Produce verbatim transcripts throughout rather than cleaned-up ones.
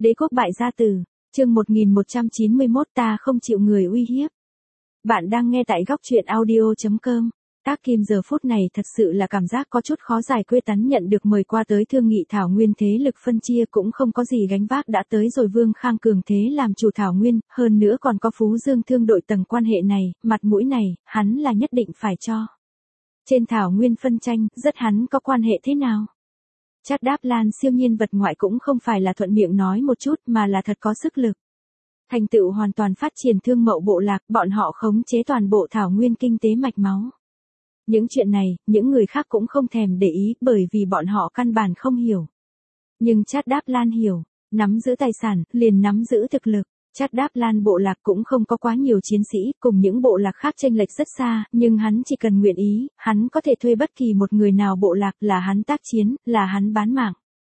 Đế quốc bại gia tử, chương một nghìn một trăm chín mươi mốt ta không chịu người uy hiếp. Bạn đang nghe tại góc truyện audio chấm com. Tác Kim giờ phút này thật sự là cảm giác có chút khó giải quyết, hắn nhận được mời qua tới thương nghị Thảo Nguyên thế lực phân chia cũng không có gì gánh vác, đã tới rồi Vương Khang cường thế làm chủ Thảo Nguyên, hơn nữa còn có Phú Dương thương đội tầng quan hệ này, mặt mũi này, hắn là nhất định phải cho. Trên Thảo Nguyên phân tranh, rất hắn có quan hệ thế nào? Chắc Đáp Lan siêu nhiên vật ngoại cũng không phải là thuận miệng nói một chút mà là thật có sức lực. Thành tựu hoàn toàn phát triển thương mậu bộ lạc, bọn họ khống chế toàn bộ Thảo Nguyên kinh tế mạch máu. Những chuyện này, những người khác cũng không thèm để ý bởi vì bọn họ căn bản không hiểu. Nhưng Chắc Đáp Lan hiểu, nắm giữ tài sản, liền nắm giữ thực lực. Chắc Đáp Lan bộ lạc cũng không có quá nhiều chiến sĩ, cùng những bộ lạc khác chênh lệch rất xa, nhưng hắn chỉ cần nguyện ý, hắn có thể thuê bất kỳ một người nào bộ lạc, là hắn tác chiến, là hắn bán mạng.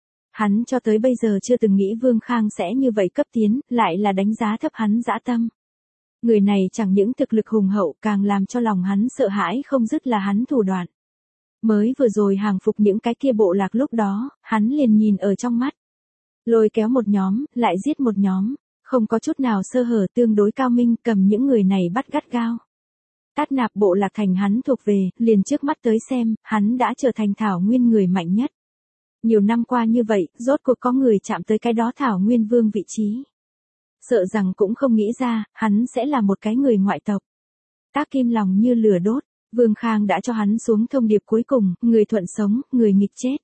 Hắn cho tới bây giờ chưa từng nghĩ Vương Khang sẽ như vậy cấp tiến, lại là đánh giá thấp hắn dã tâm. Người này chẳng những thực lực hùng hậu, càng làm cho lòng hắn sợ hãi không dứt là hắn thủ đoạn. Mới vừa rồi hàng phục những cái kia bộ lạc lúc đó, hắn liền nhìn ở trong mắt. Lôi kéo một nhóm, lại giết một nhóm. Không có chút nào sơ hở, tương đối cao minh, cầm những người này bắt gắt gao. Tát Nạp bộ lạc thành hắn thuộc về, liền trước mắt tới xem, hắn đã trở thành Thảo Nguyên người mạnh nhất. Nhiều năm qua như vậy, rốt cuộc có người chạm tới cái đó Thảo Nguyên vương vị trí. Sợ rằng cũng không nghĩ ra, hắn sẽ là một cái người ngoại tộc. Tác Kim lòng như lửa đốt, Vương Khang đã cho hắn xuống thông điệp cuối cùng, người thuận sống, người nghịch chết.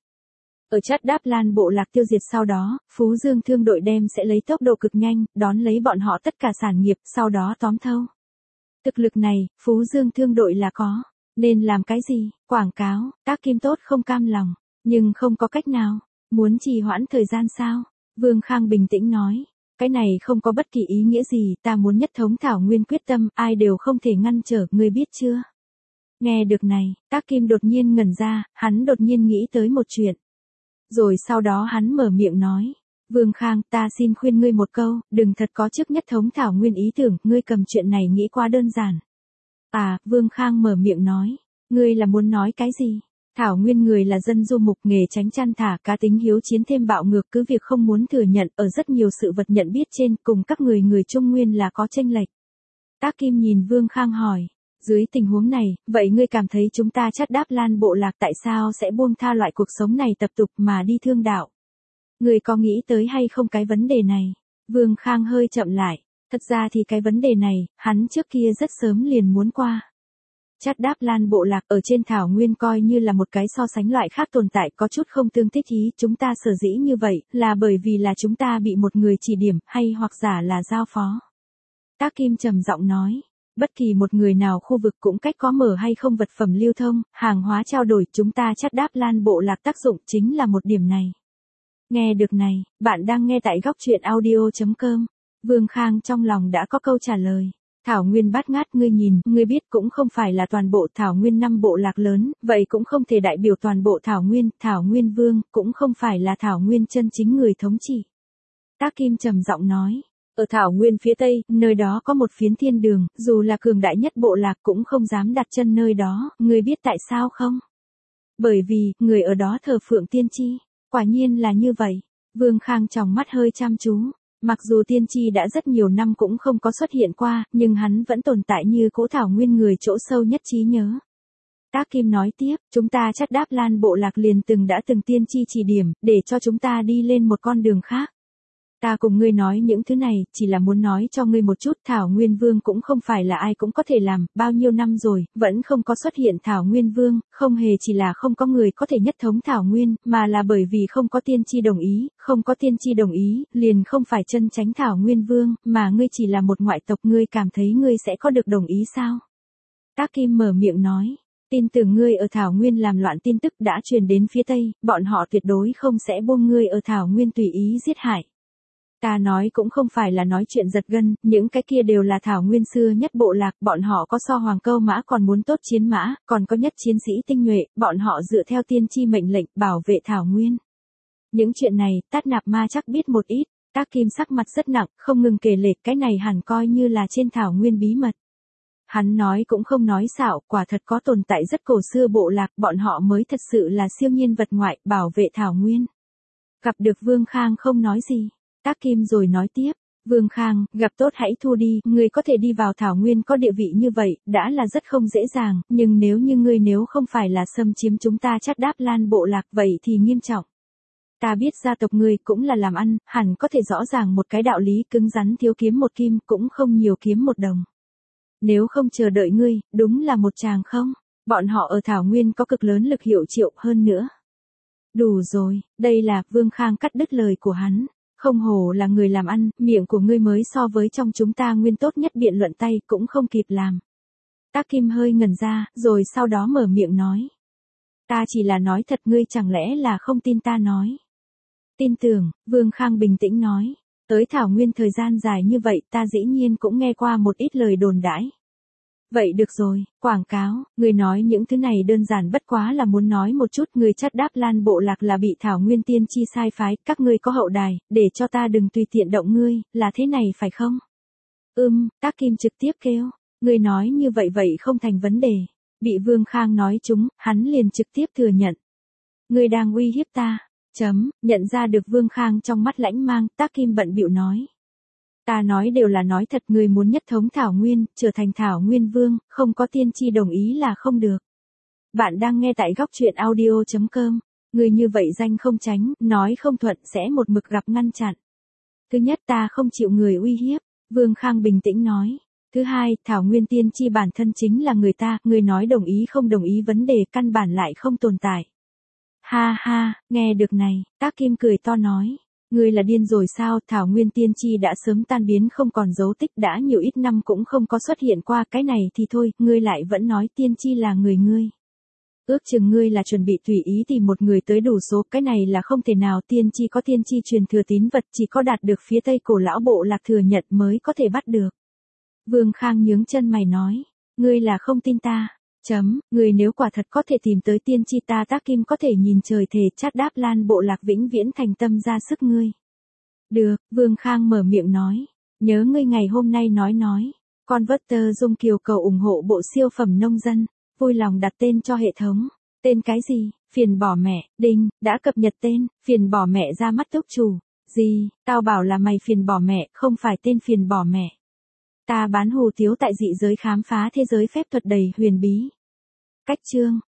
Ở Chắc Đáp Lan bộ lạc tiêu diệt sau đó, Phú Dương thương đội đem sẽ lấy tốc độ cực nhanh, đón lấy bọn họ tất cả sản nghiệp, sau đó tóm thâu. Thực lực này, Phú Dương thương đội là có. Nên làm cái gì? Quảng cáo, Tác Kim tốt không cam lòng. Nhưng không có cách nào. Muốn trì hoãn thời gian sao? Vương Khang bình tĩnh nói. Cái này không có bất kỳ ý nghĩa gì, ta muốn nhất thống Thảo Nguyên quyết tâm, ai đều không thể ngăn trở, ngươi biết chưa? Nghe được này, Tác Kim đột nhiên ngẩn ra, hắn đột nhiên nghĩ tới một chuyện. Rồi sau đó hắn mở miệng nói, Vương Khang, ta xin khuyên ngươi một câu, đừng thật có trước nhất thống Thảo Nguyên ý tưởng, ngươi cầm chuyện này nghĩ quá đơn giản. À, Vương Khang mở miệng nói, ngươi là muốn nói cái gì? Thảo Nguyên người là dân du mục, nghề tránh chăn thả, cá tính hiếu chiến thêm bạo ngược, cứ việc không muốn thừa nhận, ở rất nhiều sự vật nhận biết trên, cùng các người người Trung Nguyên là có chênh lệch. Tác Kim nhìn Vương Khang hỏi. Dưới tình huống này, vậy ngươi cảm thấy chúng ta Chắc Đáp Lan bộ lạc tại sao sẽ buông tha loại cuộc sống này tập tục mà đi thương đạo? Ngươi có nghĩ tới hay không cái vấn đề này? Vương Khang hơi chậm lại. Thật ra thì cái vấn đề này, hắn trước kia rất sớm liền muốn qua. Chắc Đáp Lan bộ lạc ở trên Thảo Nguyên coi như là một cái so sánh loại khác tồn tại, có chút không tương thích ý. Chúng ta sở dĩ như vậy, là bởi vì là chúng ta bị một người chỉ điểm, hay hoặc giả là giao phó. Tác Kim trầm giọng nói. Bất kỳ một người nào khu vực cũng cách có mở hay không vật phẩm lưu thông, hàng hóa trao đổi, chúng ta Chắc Đáp Lan bộ lạc tác dụng chính là một điểm này. Nghe được này, bạn đang nghe tại góc truyện audio chấm com. Vương Khang trong lòng đã có câu trả lời. Thảo Nguyên bát ngát, ngươi nhìn, ngươi biết cũng không phải là toàn bộ Thảo Nguyên năm bộ lạc lớn, vậy cũng không thể đại biểu toàn bộ Thảo Nguyên, Thảo Nguyên vương, cũng không phải là Thảo Nguyên chân chính người thống trị. Tác Kim trầm giọng nói. Ở Thảo Nguyên phía Tây, nơi đó có một phiến thiên đường, dù là cường đại nhất bộ lạc cũng không dám đặt chân nơi đó, ngươi biết tại sao không? Bởi vì, người ở đó thờ phượng tiên tri. Quả nhiên là như vậy. Vương Khang tròng mắt hơi chăm chú. Mặc dù tiên tri đã rất nhiều năm cũng không có xuất hiện qua, nhưng hắn vẫn tồn tại như cỗ Thảo Nguyên người chỗ sâu nhất trí nhớ. Tác Kim nói tiếp, chúng ta Chắc Đáp Lan bộ lạc liền từng đã từng tiên tri chỉ điểm, để cho chúng ta đi lên một con đường khác. Ta cùng ngươi nói những thứ này, chỉ là muốn nói cho ngươi một chút, Thảo Nguyên Vương cũng không phải là ai cũng có thể làm, bao nhiêu năm rồi, vẫn không có xuất hiện Thảo Nguyên Vương, không hề chỉ là không có người có thể nhất thống Thảo Nguyên, mà là bởi vì không có tiên tri đồng ý, không có tiên tri đồng ý, liền không phải chân chánh Thảo Nguyên Vương, mà ngươi chỉ là một ngoại tộc, ngươi cảm thấy ngươi sẽ có được đồng ý sao? Tác Kim mở miệng nói. Tin tưởng ngươi ở Thảo Nguyên làm loạn tin tức đã truyền đến phía Tây, bọn họ tuyệt đối không sẽ buông ngươi ở Thảo Nguyên tùy ý giết hại. Ta nói cũng không phải là nói chuyện giật gân, những cái kia đều là Thảo Nguyên xưa nhất bộ lạc, bọn họ có so hoàng câu mã còn muốn tốt chiến mã, còn có nhất chiến sĩ tinh nhuệ, bọn họ dựa theo tiên tri mệnh lệnh bảo vệ Thảo Nguyên. Những chuyện này, Tát Nạp Ma chắc biết một ít. Tác Kim sắc mặt rất nặng, không ngừng kể lể, cái này hẳn coi như là trên Thảo Nguyên bí mật. Hắn nói cũng không nói xạo, quả thật có tồn tại rất cổ xưa bộ lạc, bọn họ mới thật sự là siêu nhiên vật ngoại, bảo vệ Thảo Nguyên. Gặp được Vương Khang không nói gì. Tác Kim rồi nói tiếp. Vương Khang, gặp tốt hãy thu đi, ngươi có thể đi vào thảo nguyên có địa vị như vậy, đã là rất không dễ dàng, nhưng nếu như ngươi nếu không phải là xâm chiếm chúng ta Chát Đáp Lan bộ lạc vậy thì nghiêm trọng. Ta biết gia tộc ngươi cũng là làm ăn, hẳn có thể rõ ràng một cái đạo lý cứng rắn thiếu kiếm một kim cũng không nhiều kiếm một đồng. Nếu không chờ đợi ngươi, đúng là một chàng không, bọn họ ở thảo nguyên có cực lớn lực hiệu triệu hơn nữa. Đủ rồi, đây là, Vương Khang cắt đứt lời của hắn. Không hổ là người làm ăn, miệng của ngươi mới so với trong chúng ta nguyên tốt nhất biện luận tay cũng không kịp làm. Tác Kim hơi ngẩn ra, rồi sau đó mở miệng nói. Ta chỉ là nói thật, ngươi chẳng lẽ là không tin ta nói. Tin tưởng, Vương Khang bình tĩnh nói. Tới thảo nguyên thời gian dài như vậy ta dĩ nhiên cũng nghe qua một ít lời đồn đãi. Vậy được rồi, quảng cáo, người nói những thứ này đơn giản bất quá là muốn nói một chút, người Chát Đáp Lan bộ lạc là bị Thảo Nguyên Tiên Chi sai phái, các ngươi có hậu đài, để cho ta đừng tùy tiện động ngươi, là thế này phải không? Ừm, Tác Kim trực tiếp kêu, ngươi nói như vậy vậy không thành vấn đề. Bị Vương Khang nói chúng, hắn liền trực tiếp thừa nhận. Ngươi đang uy hiếp ta, chấm, nhận ra được Vương Khang trong mắt lãnh mang, Tác Kim bận bịu nói. Ta nói đều là nói thật, người muốn nhất thống Thảo Nguyên, trở thành Thảo Nguyên Vương, không có tiên tri đồng ý là không được. Bạn đang nghe tại góc truyện audio chấm com. Người như vậy danh không tránh, nói không thuận sẽ một mực gặp ngăn chặn. Thứ nhất, ta không chịu người uy hiếp, Vương Khang bình tĩnh nói. Thứ hai, Thảo Nguyên tiên tri bản thân chính là người ta, người nói đồng ý không đồng ý vấn đề căn bản lại không tồn tại. Ha ha, nghe được này, Tác Kim cười to nói. Ngươi là điên rồi sao, Thảo Nguyên tiên tri đã sớm tan biến không còn dấu tích, đã nhiều ít năm cũng không có xuất hiện qua, cái này thì thôi, ngươi lại vẫn nói tiên tri là người ngươi. Ước chừng ngươi là chuẩn bị tùy ý tìm một người tới đủ số, cái này là không thể nào, tiên tri có tiên tri truyền thừa tín vật, chỉ có đạt được phía Tây Cổ lão bộ lạc thừa nhận mới có thể bắt được. Vương Khang nhướng chân mày nói, ngươi là không tin ta. Chấm, người nếu quả thật có thể tìm tới tiên tri, ta Tác Kim có thể nhìn trời thề Chát Đáp Lan bộ lạc vĩnh viễn thành tâm ra sức ngươi. Được, Vương Khang mở miệng nói. Nhớ ngươi ngày hôm nay nói nói. Converter Dung Kiều cầu ủng hộ bộ siêu phẩm nông dân. Vui lòng đặt tên cho hệ thống. Tên cái gì? Phiền bỏ mẹ. Đinh, đã cập nhật tên. Phiền bỏ mẹ ra mắt túc chủ. Gì? Tao bảo là mày phiền bỏ mẹ, không phải tên phiền bỏ mẹ. Ta bán hủ tiếu tại dị giới khám phá thế giới phép thuật đầy huyền bí. Cách chương